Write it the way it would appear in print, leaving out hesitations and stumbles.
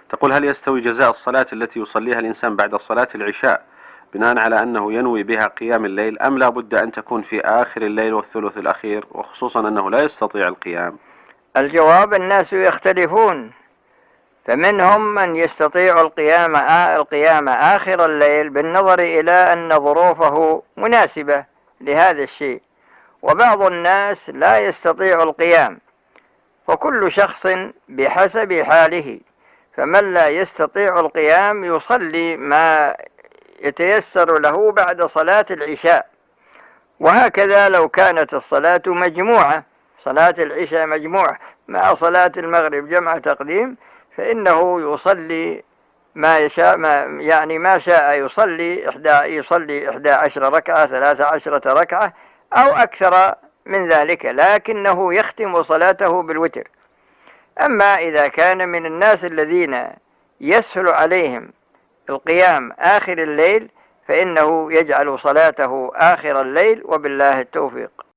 تقول: هل يستوي جزاء الصلاة التي يصليها الإنسان بعد صلاة العشاء بناء على أنه ينوي بها قيام الليل، أم لا بد أن تكون في آخر الليل والثلث الأخير، وخصوصا أنه لا يستطيع القيام؟ الجواب: الناس يختلفون، فمنهم من يستطيع القيام آخر الليل بالنظر إلى أن ظروفه مناسبة لهذا الشيء، وبعض الناس لا يستطيع القيام، وكل شخص بحسب حاله. فمن لا يستطيع القيام يصلي ما يتيسر له بعد صلاة العشاء. وهكذا لو كانت الصلاة مجموعة، صلاة العشاء مجموعة مع صلاة المغرب جمع تقديم، فإنه يصلي ما يشاء، ما شاء يصلي 11 ركعة، 13 ركعة أو أكثر من ذلك، لكنه يختم صلاته بالوتر. أما إذا كان من الناس الذين يسهل عليهم القيام آخر الليل، فإنه يجعل صلاته آخر الليل، وبالله التوفيق.